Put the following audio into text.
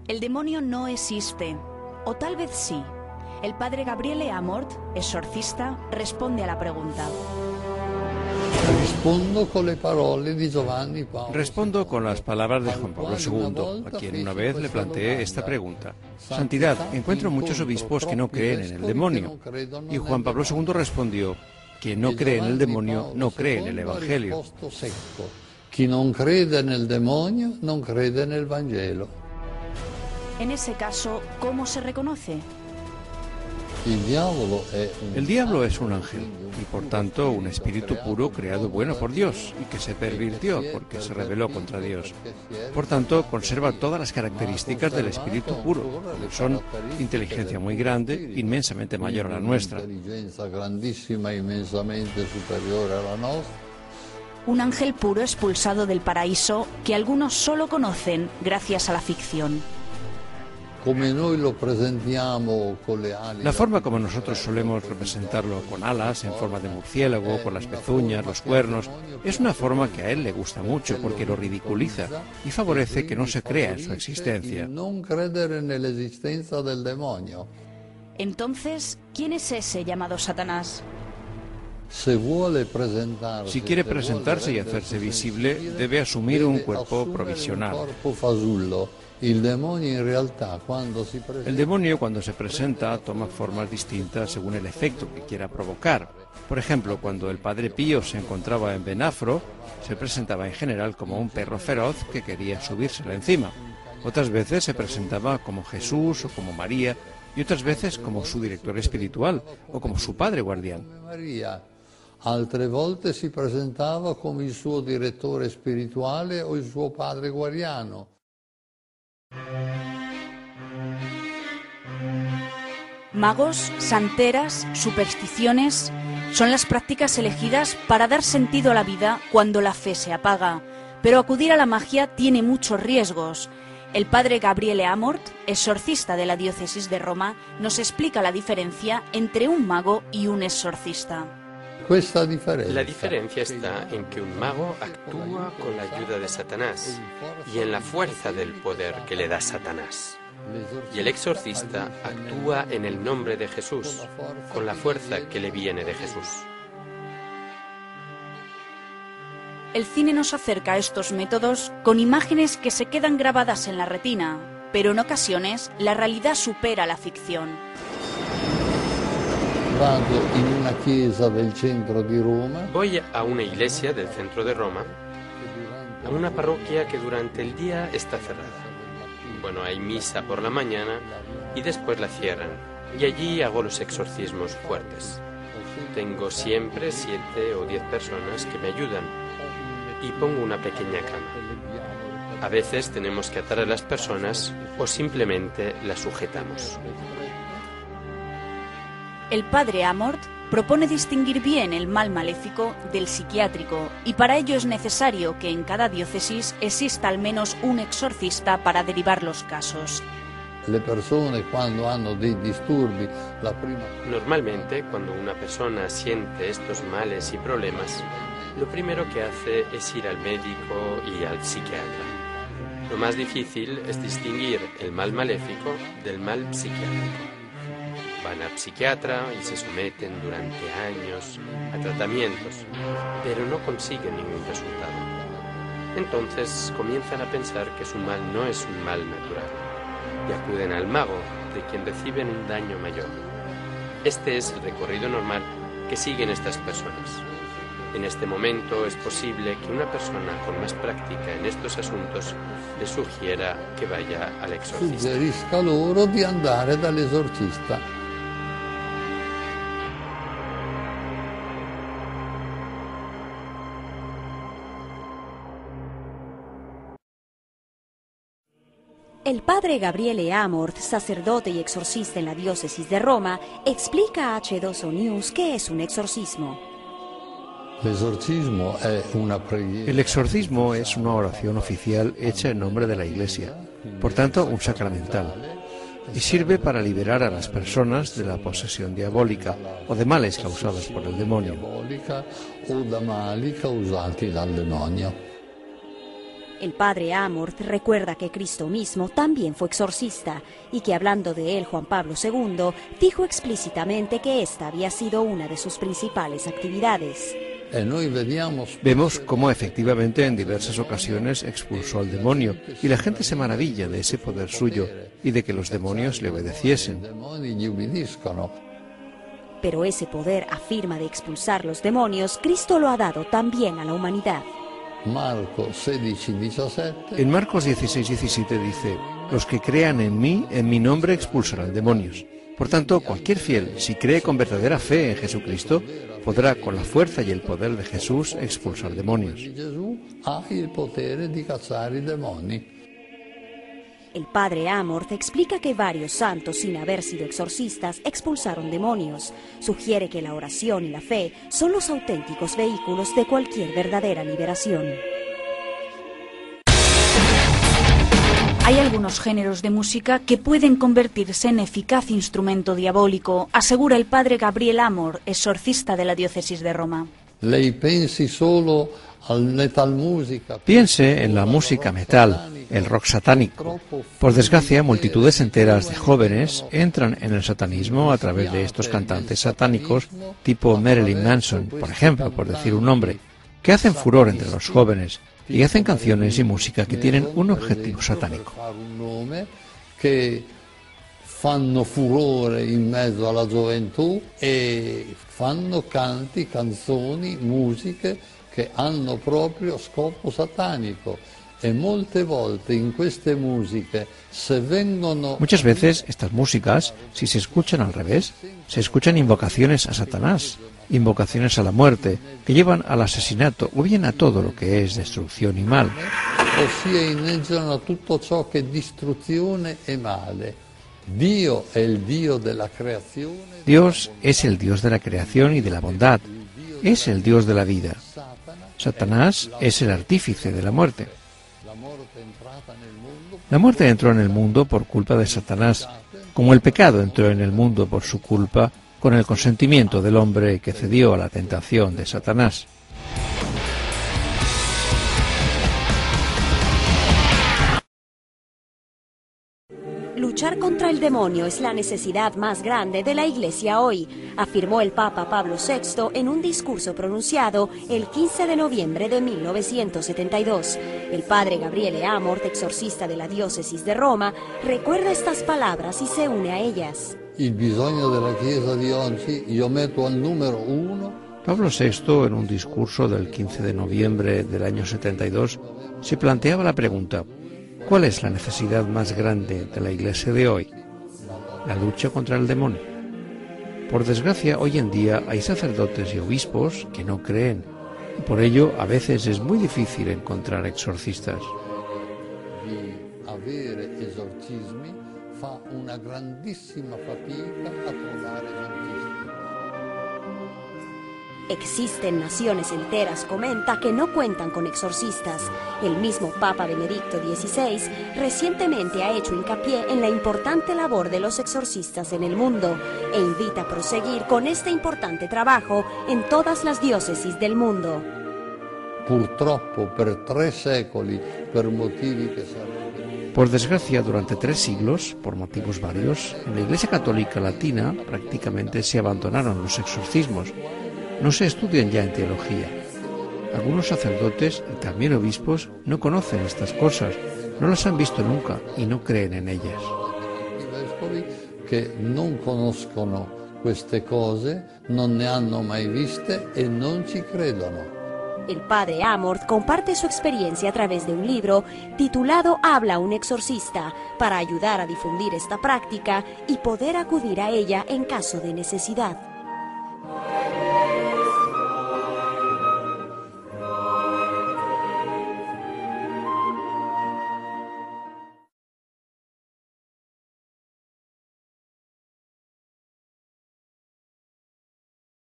El demonio no existe, o tal vez sí. El padre Gabriele Amorth, exorcista, responde a la pregunta. Respondo con las palabras de Juan Pablo II, a quien una vez le planteé esta pregunta. Santidad, encuentro muchos obispos que no creen en el demonio. Y Juan Pablo II respondió, quien no cree en el demonio no cree en el Evangelio. Quien no cree en el demonio no cree en el Evangelio. En ese caso, ¿cómo se reconoce? El diablo es un ángel y por tanto un espíritu puro creado bueno por Dios y que se pervirtió porque se rebeló contra Dios. Por tanto, conserva todas las características del espíritu puro. Son inteligencia muy grande, inmensamente mayor a la nuestra. Un ángel puro expulsado del paraíso que algunos solo conocen gracias a la ficción. La forma como nosotros solemos representarlo con alas, en forma de murciélago, con las pezuñas, los cuernos, es una forma que a él le gusta mucho porque lo ridiculiza y favorece que no se crea en su existencia. Entonces, ¿quién es ese llamado Satanás? Si quiere presentarse y hacerse visible, debe asumir un cuerpo provisional. El demonio, cuando se presenta, toma formas distintas según el efecto que quiera provocar. Por ejemplo, cuando el padre Pío se encontraba en Benafro, se presentaba en general como un perro feroz que quería subírsele encima. Otras veces se presentaba como Jesús o como María, y otras veces como su director espiritual o como su padre guardián. Altre volte si presentava come il suo direttore spirituale o il suo padre guardiano. Magos, santeras, supersticiones son las prácticas elegidas para dar sentido a la vida cuando la fe se apaga. Pero acudir a la magia tiene muchos riesgos. El padre Gabriele Amorth, exorcista de la diócesis de Roma, nos explica la diferencia entre un mago y un exorcista. La diferencia está en que un mago actúa con la ayuda de Satanás y en la fuerza del poder que le da Satanás. Y el exorcista actúa en el nombre de Jesús, con la fuerza que le viene de Jesús. El cine nos acerca a estos métodos con imágenes que se quedan grabadas en la retina, pero en ocasiones la realidad supera la ficción. Voy a una iglesia del centro de Roma, a una parroquia que durante el día está cerrada. Bueno, hay misa por la mañana y después la cierran, y allí hago los exorcismos fuertes. Tengo siempre 7 o 10 personas que me ayudan y pongo una pequeña cama. A veces tenemos que atar a las personas o simplemente las sujetamos. El padre Amorth propone distinguir bien el mal maléfico del psiquiátrico y para ello es necesario que en cada diócesis exista al menos un exorcista para derivar los casos. Normalmente, cuando una persona siente estos males y problemas, lo primero que hace es ir al médico y al psiquiatra. Lo más difícil es distinguir el mal maléfico del mal psiquiátrico. Van al psiquiatra y se someten durante años a tratamientos, pero no consiguen ningún resultado. Entonces comienzan a pensar que su mal no es un mal natural y acuden al mago, de quien reciben un daño mayor. Este es el recorrido normal que siguen estas personas. En este momento es posible que una persona con más práctica en estos asuntos le sugiera que vaya al exorcista. Suggerisca loro di andare dall'esorcista. El padre Gabriele Amorth, sacerdote y exorcista en la diócesis de Roma, explica a H2O News qué es un exorcismo. El exorcismo es una oración oficial hecha en nombre de la Iglesia, por tanto un sacramental, y sirve para liberar a las personas de la posesión diabólica o de males causados por el demonio. El padre Amorth recuerda que Cristo mismo también fue exorcista y que hablando de él Juan Pablo II dijo explícitamente que esta había sido una de sus principales actividades. Vemos cómo efectivamente en diversas ocasiones expulsó al demonio y la gente se maravilla de ese poder suyo y de que los demonios le obedeciesen. Pero ese poder, afirma, de expulsar los demonios, Cristo lo ha dado también a la humanidad. En Marcos 16:17 dice: los que crean en mí, en mi nombre expulsarán demonios. Por tanto, cualquier fiel, si cree con verdadera fe en Jesucristo, podrá con la fuerza y el poder de Jesús expulsar demonios. El padre Amorth explica que varios santos, sin haber sido exorcistas, expulsaron demonios. Sugiere que la oración y la fe son los auténticos vehículos de cualquier verdadera liberación. Hay algunos géneros de música que pueden convertirse en eficaz instrumento diabólico, asegura el padre Gabriel Amorth, exorcista de la diócesis de Roma. Piense en la música metal, el rock satánico. Por desgracia, multitudes enteras de jóvenes entran en el satanismo a través de estos cantantes satánicos tipo Marilyn Manson, por ejemplo, por decir un nombre, que hacen furor entre los jóvenes y hacen canciones y música que tienen un objetivo satánico. Que fanno furore in mezzo alla gioventù e fanno canti, canzoni, musiche che hanno proprio scopo satanico. E molte volte in queste musiche se vengono... Muchas veces estas músicas, si se escuchan al revés, se escuchan invocaciones a Satanás, invocaciones a la muerte, que llevan al asesinato o bien a todo lo que es destrucción y mal. Ossia inneggiano a tutto ciò che è distruzione e male. Dio è il Dio della creazione. Dios es el Dios de la creación y de la bondad. Es el Dios de la vida. Satanás es el artífice de la muerte. La muerte entró en el mundo por culpa de Satanás, como el pecado entró en el mundo por su culpa, con el consentimiento del hombre que cedió a la tentación de Satanás. Luchar contra el demonio es la necesidad más grande de la Iglesia hoy, afirmó el Papa Pablo VI en un discurso pronunciado el 15 de noviembre de 1972. El padre Gabriele Amorth, exorcista de la diócesis de Roma, recuerda estas palabras y se une a ellas. Il bisogno della Chiesa di oggi io metto al numero 1. Pablo VI, en un discurso del 15 de noviembre del año 72, se planteaba la pregunta: ¿cuál es la necesidad más grande de la Iglesia de hoy? La lucha contra el demonio. Por desgracia, hoy en día hay sacerdotes y obispos que no creen, y por ello a veces es muy difícil encontrar exorcistas. Fa una grandissima fatica a trovare esorcisti. Existen naciones enteras, comenta, que no cuentan con exorcistas. El mismo Papa Benedicto XVI recientemente ha hecho hincapié en la importante labor de los exorcistas en el mundo e invita a proseguir con este importante trabajo en todas las diócesis del mundo. Purtroppo per 3 secoli, per motivi che sarebbero... Por desgracia, durante 3 siglos, por motivos varios, en la Iglesia Católica Latina prácticamente se abandonaron los exorcismos. No se estudian ya en teología. Algunos sacerdotes y también obispos no conocen estas cosas, no las han visto nunca y no creen en ellas. I vescovi che non conoscono queste cose, non ne hanno mai viste e non ci credono. El padre Amorth comparte su experiencia a través de un libro titulado Habla un exorcista, para ayudar a difundir esta práctica y poder acudir a ella en caso de necesidad.